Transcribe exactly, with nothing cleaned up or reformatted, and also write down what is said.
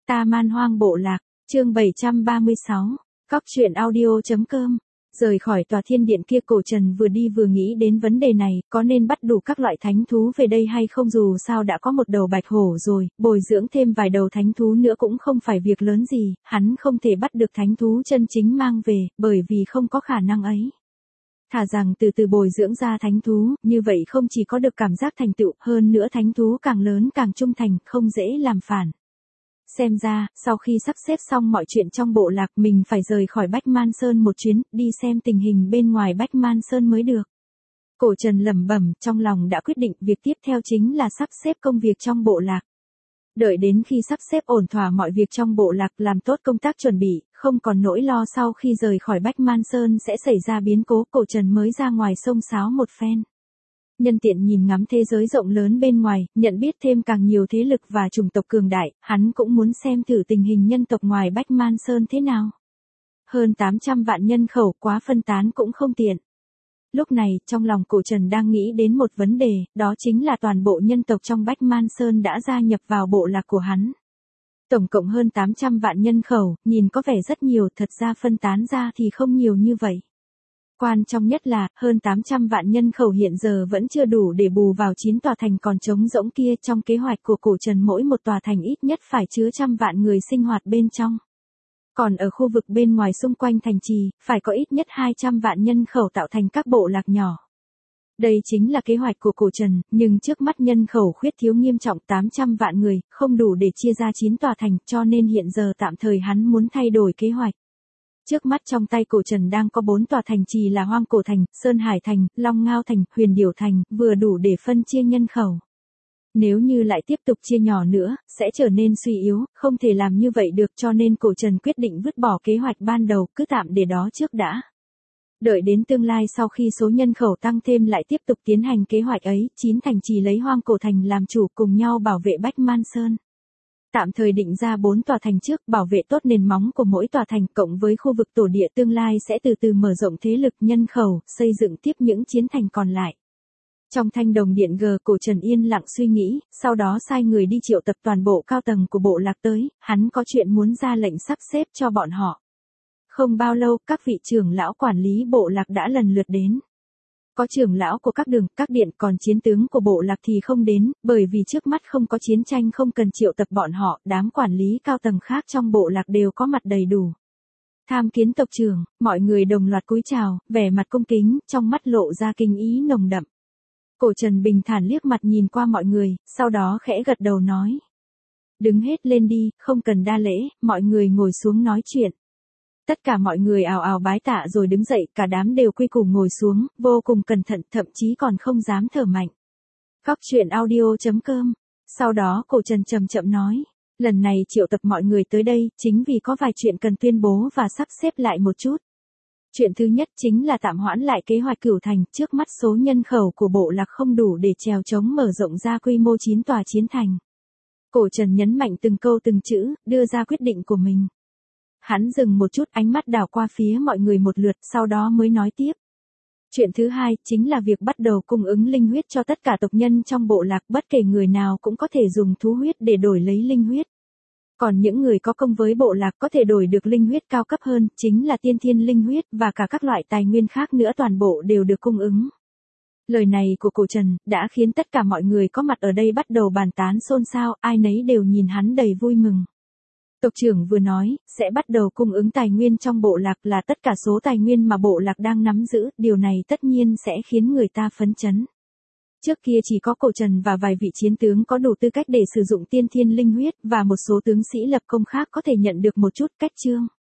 Ta Man Hoang Bộ Lạc, chương bảy trăm ba mươi sáu, cóc truyện audio chấm com. Rời khỏi tòa thiên điện kia, Cổ Trần vừa đi vừa nghĩ đến vấn đề này, có nên bắt đủ các loại thánh thú về đây hay không, dù sao đã có một đầu bạch hổ rồi, bồi dưỡng thêm vài đầu thánh thú nữa cũng không phải việc lớn gì, hắn không thể bắt được thánh thú chân chính mang về, bởi vì không có khả năng ấy. Thà rằng từ từ bồi dưỡng ra thánh thú, như vậy không chỉ có được cảm giác thành tựu, hơn nữa thánh thú càng lớn càng trung thành, không dễ làm phản. Xem ra, sau khi sắp xếp xong mọi chuyện trong bộ lạc, mình phải rời khỏi Bách Man Sơn một chuyến, đi xem tình hình bên ngoài Bách Man Sơn mới được. Cổ Trần lẩm bẩm, trong lòng đã quyết định, việc tiếp theo chính là sắp xếp công việc trong bộ lạc. Đợi đến khi sắp xếp ổn thỏa mọi việc trong bộ lạc, làm tốt công tác chuẩn bị, không còn nỗi lo sau khi rời khỏi Bách Man Sơn sẽ xảy ra biến cố, Cổ Trần mới ra ngoài xông xáo một phen. Nhân tiện nhìn ngắm thế giới rộng lớn bên ngoài, nhận biết thêm càng nhiều thế lực và chủng tộc cường đại, hắn cũng muốn xem thử tình hình nhân tộc ngoài Bách Man Sơn thế nào. Hơn tám trăm vạn nhân khẩu, quá phân tán cũng không tiện. Lúc này, trong lòng Cổ Trần đang nghĩ đến một vấn đề, đó chính là toàn bộ nhân tộc trong Bách Man Sơn đã gia nhập vào bộ lạc của hắn. Tổng cộng hơn tám trăm vạn nhân khẩu, nhìn có vẻ rất nhiều, thật ra phân tán ra thì không nhiều như vậy. Quan trọng nhất là, hơn tám trăm vạn nhân khẩu hiện giờ vẫn chưa đủ để bù vào chín tòa thành còn trống rỗng kia. Trong kế hoạch của Cổ Trần, mỗi một tòa thành ít nhất phải chứa trăm vạn người sinh hoạt bên trong. Còn ở khu vực bên ngoài xung quanh thành trì, phải có ít nhất hai trăm vạn nhân khẩu tạo thành các bộ lạc nhỏ. Đây chính là kế hoạch của Cổ Trần, nhưng trước mắt nhân khẩu khuyết thiếu nghiêm trọng, tám trăm vạn người, không đủ để chia ra chín tòa thành, cho nên hiện giờ tạm thời hắn muốn thay đổi kế hoạch. Trước mắt trong tay Cổ Trần đang có bốn tòa thành trì là Hoang Cổ Thành, Sơn Hải Thành, Long Ngao Thành, Huyền Điểu Thành, vừa đủ để phân chia nhân khẩu. Nếu như lại tiếp tục chia nhỏ nữa, sẽ trở nên suy yếu, không thể làm như vậy được, cho nên Cổ Trần quyết định vứt bỏ kế hoạch ban đầu, cứ tạm để đó trước đã. Đợi đến tương lai sau khi số nhân khẩu tăng thêm lại tiếp tục tiến hành kế hoạch ấy, chín thành trì lấy Hoang Cổ Thành làm chủ, cùng nhau bảo vệ Bách Man Sơn. Tạm thời định ra bốn tòa thành trước, bảo vệ tốt nền móng của mỗi tòa thành, cộng với khu vực tổ địa tương lai sẽ từ từ mở rộng thế lực nhân khẩu, xây dựng tiếp những chiến thành còn lại. Trong Thanh Đồng Điện G, Cổ Trần yên lặng suy nghĩ, sau đó sai người đi triệu tập toàn bộ cao tầng của bộ lạc tới, hắn có chuyện muốn ra lệnh sắp xếp cho bọn họ. Không bao lâu, các vị trưởng lão quản lý bộ lạc đã lần lượt đến. Có trưởng lão của các đường, các điện, còn chiến tướng của bộ lạc thì không đến, bởi vì trước mắt không có chiến tranh, không cần triệu tập bọn họ, đám quản lý cao tầng khác trong bộ lạc đều có mặt đầy đủ. Tham kiến tộc trưởng, mọi người đồng loạt cúi chào, vẻ mặt cung kính, trong mắt lộ ra kinh ý nồng đậm. Cổ Trần bình thản liếc mặt nhìn qua mọi người, sau đó khẽ gật đầu nói. Đứng hết lên đi, không cần đa lễ, mọi người ngồi xuống nói chuyện. Tất cả mọi người ào ào bái tạ rồi đứng dậy, cả đám đều quy củ ngồi xuống, vô cùng cẩn thận, thậm chí còn không dám thở mạnh. Cóc truyện audio chấm com. Sau đó Cổ Trần chậm chậm nói, lần này triệu tập mọi người tới đây, chính vì có vài chuyện cần tuyên bố và sắp xếp lại một chút. Chuyện thứ nhất chính là tạm hoãn lại kế hoạch Cửu Thành, trước mắt số nhân khẩu của bộ lạc không đủ để chèo chống mở rộng ra quy mô chín tòa chiến thành. Cổ Trần nhấn mạnh từng câu từng chữ, đưa ra quyết định của mình. Hắn dừng một chút, ánh mắt đảo qua phía mọi người một lượt, sau đó mới nói tiếp. Chuyện thứ hai, chính là việc bắt đầu cung ứng linh huyết cho tất cả tộc nhân trong bộ lạc, bất kể người nào cũng có thể dùng thú huyết để đổi lấy linh huyết. Còn những người có công với bộ lạc có thể đổi được linh huyết cao cấp hơn, chính là tiên thiên linh huyết, và cả các loại tài nguyên khác nữa toàn bộ đều được cung ứng. Lời này của Cổ Trần, đã khiến tất cả mọi người có mặt ở đây bắt đầu bàn tán xôn xao, ai nấy đều nhìn hắn đầy vui mừng. Tộc trưởng vừa nói, sẽ bắt đầu cung ứng tài nguyên trong bộ lạc, là tất cả số tài nguyên mà bộ lạc đang nắm giữ, điều này tất nhiên sẽ khiến người ta phấn chấn. Trước kia chỉ có Cổ Trần và vài vị chiến tướng có đủ tư cách để sử dụng tiên thiên linh huyết, và một số tướng sĩ lập công khác có thể nhận được một chút cách chương.